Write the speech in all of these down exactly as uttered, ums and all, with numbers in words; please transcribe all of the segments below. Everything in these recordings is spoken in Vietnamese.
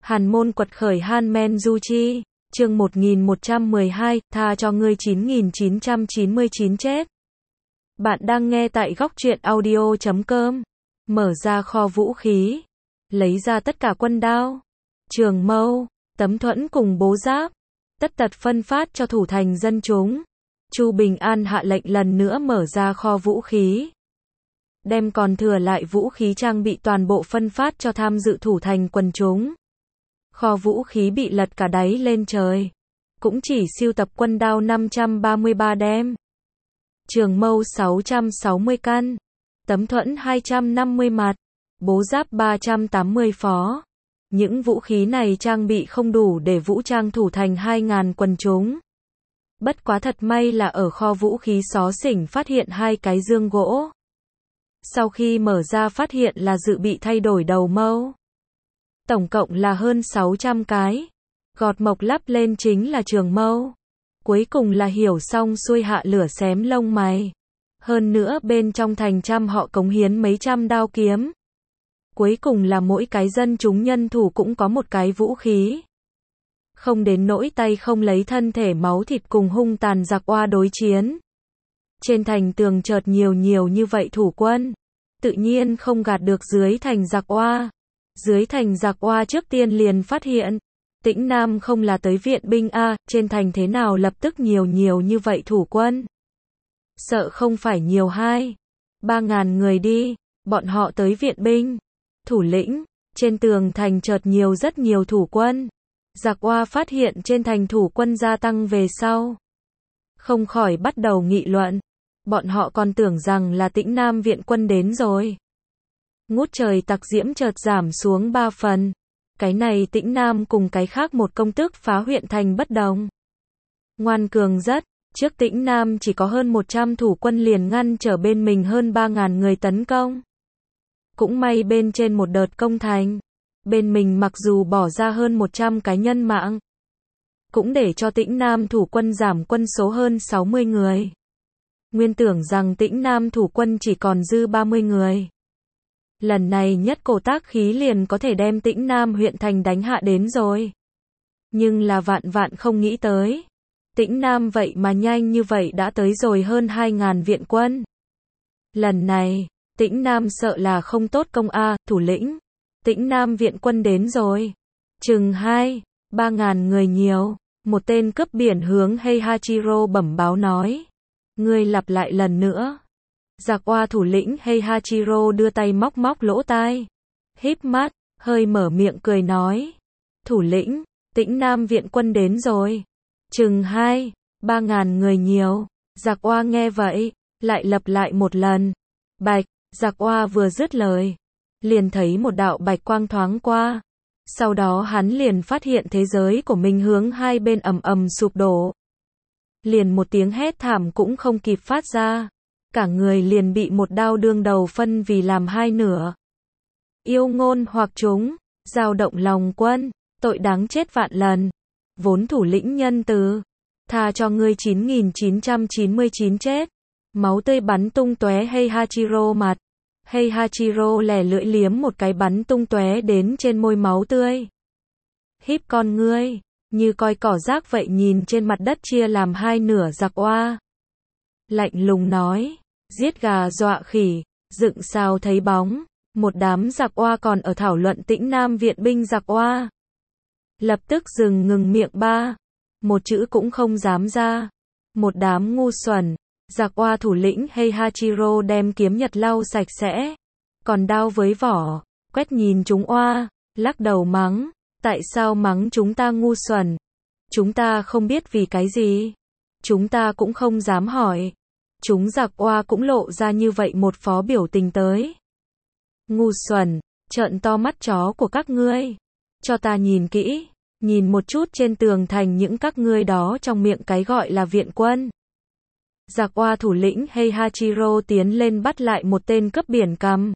Hàn môn quật khởi Han Men Du Chi, chương một nghìn một trăm mười hai, tha cho ngươi chín nghìn chín trăm chín mươi chín chết. Bạn đang nghe tại góc truyện audio chấm com. Mở ra kho vũ khí, lấy ra tất cả quân đao, trường mâu, tấm thuẫn cùng bố giáp, tất tật phân phát cho thủ thành dân chúng. Chu Bình An hạ lệnh lần nữa mở ra kho vũ khí, đem còn thừa lại vũ khí trang bị toàn bộ phân phát cho tham dự thủ thành quần chúng. Kho vũ khí bị lật cả đáy lên trời, cũng chỉ sưu tập quân đao năm trăm ba mươi ba đem, trường mâu sáu trăm sáu mươi căn, tấm thuẫn hai trăm năm mươi mặt, bố giáp ba trăm tám mươi phó. Những vũ khí này trang bị không đủ để vũ trang thủ thành hai nghìn quần chúng. Bất quá thật may là ở kho vũ khí xó xỉnh phát hiện hai cái dương gỗ. Sau khi mở ra phát hiện là dự bị thay đổi đầu mâu. Tổng cộng là hơn sáu trăm cái. Gọt mộc lắp lên chính là trường mâu. Cuối cùng là hiểu xong xuôi hạ lửa xém lông mày. Hơn nữa bên trong thành trăm họ cống hiến mấy trăm đao kiếm. Cuối cùng là mỗi cái dân chúng nhân thủ cũng có một cái vũ khí. Không đến nỗi tay không lấy thân thể máu thịt cùng hung tàn giặc oa đối chiến. Trên thành tường chợt nhiều nhiều như vậy thủ quân. Tự nhiên không gạt được dưới thành giặc oa. Dưới thành giặc oa trước tiên liền phát hiện. Tĩnh Nam không là tới viện binh a, trên thành thế nào lập tức nhiều nhiều như vậy thủ quân. Sợ không phải nhiều hai, ba ngàn người đi, bọn họ tới viện binh. Thủ lĩnh, trên tường thành chợt nhiều rất nhiều thủ quân. Giặc oa phát hiện trên thành thủ quân gia tăng về sau. Không khỏi bắt đầu nghị luận. Bọn họ còn tưởng rằng là Tĩnh Nam viện quân đến rồi. Ngút trời tặc diễm chợt giảm xuống ba phần. Cái này Tĩnh Nam cùng cái khác một công tước phá huyện thành bất đồng. Ngoan cường rất, trước Tĩnh Nam chỉ có hơn một trăm thủ quân liền ngăn trở bên mình hơn ba ngàn người tấn công. Cũng may bên trên một đợt công thành, bên mình mặc dù bỏ ra hơn một trăm cái nhân mạng, cũng để cho Tĩnh Nam thủ quân giảm quân số hơn sáu mươi người. Nguyên tưởng rằng Tĩnh Nam thủ quân chỉ còn dư ba mươi người. Lần này nhất cổ tác khí liền có thể đem Tĩnh Nam huyện thành đánh hạ đến rồi. Nhưng là vạn vạn không nghĩ tới. Tĩnh Nam vậy mà nhanh như vậy đã tới rồi hơn hai ngàn viện quân. Lần này, Tĩnh Nam sợ là không tốt công a, thủ lĩnh. Tĩnh Nam viện quân đến rồi. Chừng hai, ba ngàn người nhiều. Một tên cướp biển hướng Heihachiro bẩm báo nói. Ngươi lặp lại lần nữa. Giặc oa thủ lĩnh Heihachiro đưa tay móc móc lỗ tai. Híp mắt, hơi mở miệng cười nói. Thủ lĩnh, Tĩnh Nam viện quân đến rồi. Chừng hai, ba ngàn người nhiều. Giặc oa nghe vậy, lại lặp lại một lần. Bạch, giặc oa vừa dứt lời. Liền thấy một đạo bạch quang thoáng qua. Sau đó hắn liền phát hiện thế giới của mình hướng hai bên ầm ầm sụp đổ. Liền một tiếng hét thảm cũng không kịp phát ra. Cả người liền bị một đao đương đầu phân vì làm hai nửa. Yêu ngôn hoặc chúng, dao động lòng quân, tội đáng chết vạn lần. Vốn thủ lĩnh nhân từ, tha cho ngươi chín nghìn chín trăm chín mươi chín chết. Máu tươi bắn tung tóe Heihachiro mặt. Heihachiro lẻ lưỡi liếm một cái bắn tung tóe đến trên môi máu tươi. Híp con ngươi, như coi cỏ rác vậy nhìn trên mặt đất chia làm hai nửa giặc oa. Lạnh lùng nói, giết gà dọa khỉ, dựng sao thấy bóng. Một đám giặc oa còn ở thảo luận Tĩnh Nam viện binh giặc oa. Lập tức dừng ngừng miệng ba. Một chữ cũng không dám ra. Một đám ngu xuẩn. Giặc oa thủ lĩnh Heihachiro đem kiếm nhật lau sạch sẽ. Còn đao với vỏ, quét nhìn chúng oa, lắc đầu mắng. Tại sao mắng chúng ta ngu xuẩn? Chúng ta không biết vì cái gì. Chúng ta cũng không dám hỏi. Chúng giặc oa cũng lộ ra như vậy một phó biểu tình tới. Ngu xuẩn, trợn to mắt chó của các ngươi. Cho ta nhìn kỹ, nhìn một chút trên tường thành những các ngươi đó trong miệng cái gọi là viện quân. Giặc oa thủ lĩnh Heihachiro tiến lên bắt lại một tên cướp biển cầm.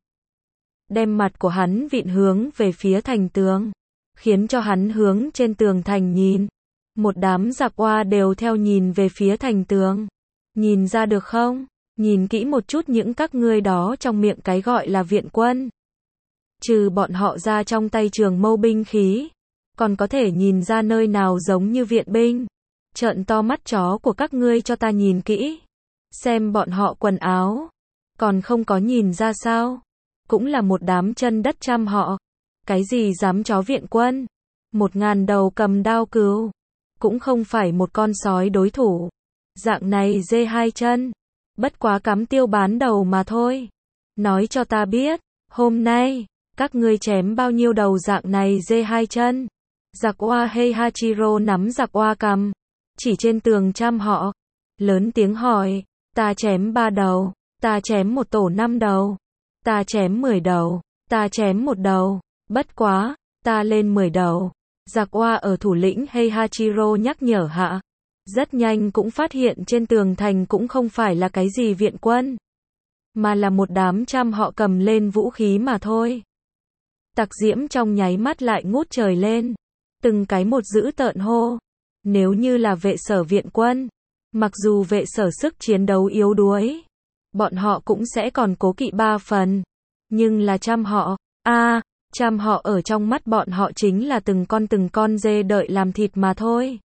Đem mặt của hắn vịn hướng về phía thành tường. Khiến cho hắn hướng trên tường thành nhìn. Một đám giặc oa đều theo nhìn về phía thành tường. Nhìn ra được không? Nhìn kỹ một chút những các ngươi đó trong miệng cái gọi là viện quân. Trừ bọn họ ra trong tay trường mâu binh khí. còn có thể nhìn ra nơi nào giống như viện binh. Trợn to mắt chó của các ngươi cho ta nhìn kỹ. Xem bọn họ quần áo. Còn không có nhìn ra sao? Cũng là một đám chân đất trăm họ. Cái gì dám chó viện quân? Một ngàn đầu cầm đao cứu. Cũng không phải một con sói đối thủ. Dạng này dê hai chân. Bất quá cắm tiêu bán đầu mà thôi. Nói cho ta biết, hôm nay, các ngươi chém bao nhiêu đầu dạng này dê hai chân. Giặc Oa Heihachiro nắm giặc Oa cầm. Chỉ trên tường trăm họ. Lớn tiếng hỏi, ta chém ba đầu. Ta chém một tổ năm đầu. Ta chém mười đầu. Ta chém một đầu. Bất quá, ta lên mười đầu. Giặc Oa ở thủ lĩnh Heihachiro nhắc nhở hạ. Rất nhanh cũng phát hiện trên tường thành cũng không phải là cái gì viện quân. Mà là một đám trăm họ cầm lên vũ khí mà thôi. Tặc diễm trong nháy mắt lại ngút trời lên. Từng cái một dữ tợn hô. Nếu như là vệ sở viện quân. Mặc dù vệ sở sức chiến đấu yếu đuối. Bọn họ cũng sẽ còn cố kỵ ba phần. Nhưng là trăm họ. a à, trăm họ ở trong mắt bọn họ chính là từng con từng con dê đợi làm thịt mà thôi.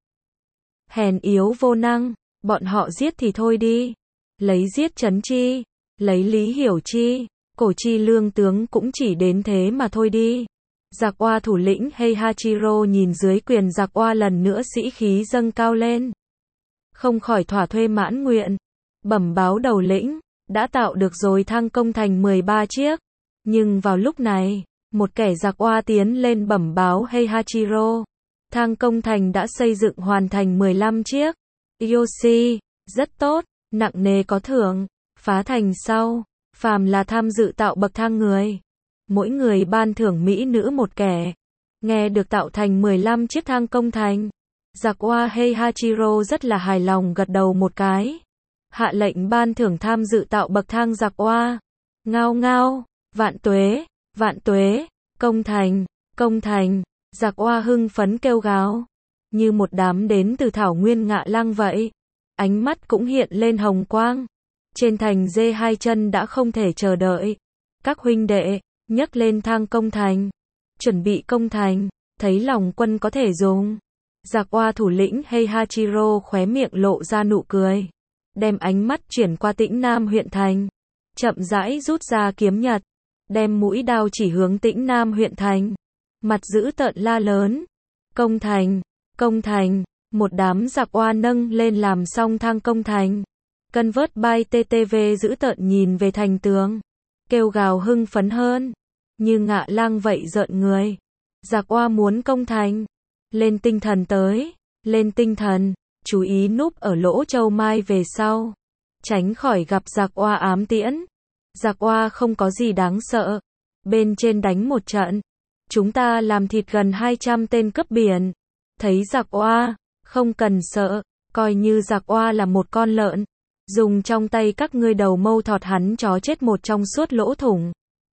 Hèn yếu vô năng. Bọn họ giết thì thôi đi. Lấy giết Trấn Chi. Lấy Lý Hiểu Chi. Cổ Chi lương tướng cũng chỉ đến thế mà thôi đi. Giặc Oa thủ lĩnh Heihachiro nhìn dưới quyền giặc Oa lần nữa sĩ khí dâng cao lên. Không khỏi thỏa thuê mãn nguyện. Bẩm báo đầu lĩnh. Đã tạo được rồi thang công thành mười ba chiếc. Nhưng vào lúc này, một kẻ giặc Oa tiến lên bẩm báo Heihachiro. Thang công thành đã xây dựng hoàn thành mười lăm chiếc. Yoshi, rất tốt, nặng nề có thưởng. Phá thành sau, phàm là tham dự tạo bậc thang người. Mỗi người ban thưởng mỹ nữ một kẻ. Nghe được tạo thành mười lăm chiếc thang công thành. Giặc Oa Heihachiro rất là hài lòng gật đầu một cái. Hạ lệnh ban thưởng tham dự tạo bậc thang giặc Oa. Ngao ngao, vạn tuế, vạn tuế, công thành, công thành. Giặc Oa hưng phấn kêu gào. Như một đám đến từ thảo nguyên Ngạ Lang vậy. Ánh mắt cũng hiện lên hồng quang. Trên thành dê hai chân đã không thể chờ đợi. Các huynh đệ, nhấc lên thang công thành. Chuẩn bị công thành, thấy lòng quân có thể dùng. Giặc Oa thủ lĩnh Heihachiro khóe miệng lộ ra nụ cười. Đem ánh mắt chuyển qua Tĩnh Nam huyện thành. Chậm rãi rút ra kiếm nhật. Đem mũi đao chỉ hướng Tĩnh Nam huyện thành. Mặt dữ tợn la lớn. Công thành, công thành. Một đám giặc Oa nâng lên làm xong thang công thành. Cân vớt bay tê tê vê giữ tợn nhìn về thành tường. Kêu gào hưng phấn hơn. Như Ngạ Lang vậy rợn người. Giặc Oa muốn công thành. Lên tinh thần tới. Lên tinh thần. Chú ý núp ở lỗ châu mai về sau. Tránh khỏi gặp giặc Oa ám tiễn. Giặc Oa không có gì đáng sợ. Bên trên đánh một trận. Chúng ta làm thịt gần hai trăm tên cướp biển. Thấy giặc Oa. Không cần sợ. Coi như giặc Oa là một con lợn. Dùng trong tay các ngươi đầu mâu thọt hắn chó chết một trong suốt lỗ thủng.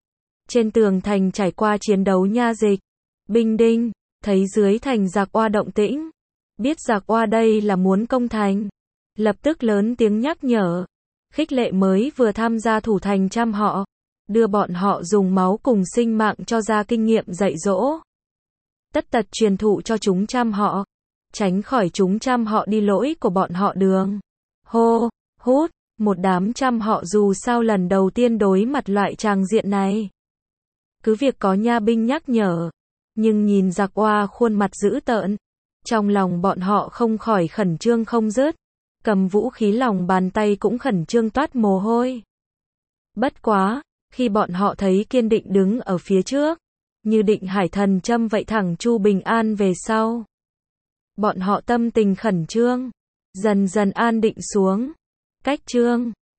Trên tường thành trải qua chiến đấu nha dịch. Binh đinh, thấy dưới thành giặc Oa động tĩnh. Biết giặc Oa đây là muốn công thành. Lập tức lớn tiếng nhắc nhở. Khích lệ mới vừa tham gia thủ thành trăm họ. Đưa bọn họ dùng máu cùng sinh mạng cho ra kinh nghiệm dạy dỗ. Tất tật truyền thụ cho chúng trăm họ. Tránh khỏi chúng trăm họ đi lỗi của bọn họ đường. Hô, hút, một đám trăm họ dù sao lần đầu tiên đối mặt loại tràng diện này. Cứ việc có nha binh nhắc nhở. Nhưng nhìn giặc Oa khuôn mặt dữ tợn. Trong lòng bọn họ không khỏi khẩn trương không dứt. Cầm vũ khí lòng bàn tay cũng khẩn trương toát mồ hôi. Bất quá, khi bọn họ thấy kiên định đứng ở phía trước. Như định hải thần châm vậy thẳng chu bình an về sau. Bọn họ tâm tình khẩn trương. Dần dần an định xuống. Cách trương.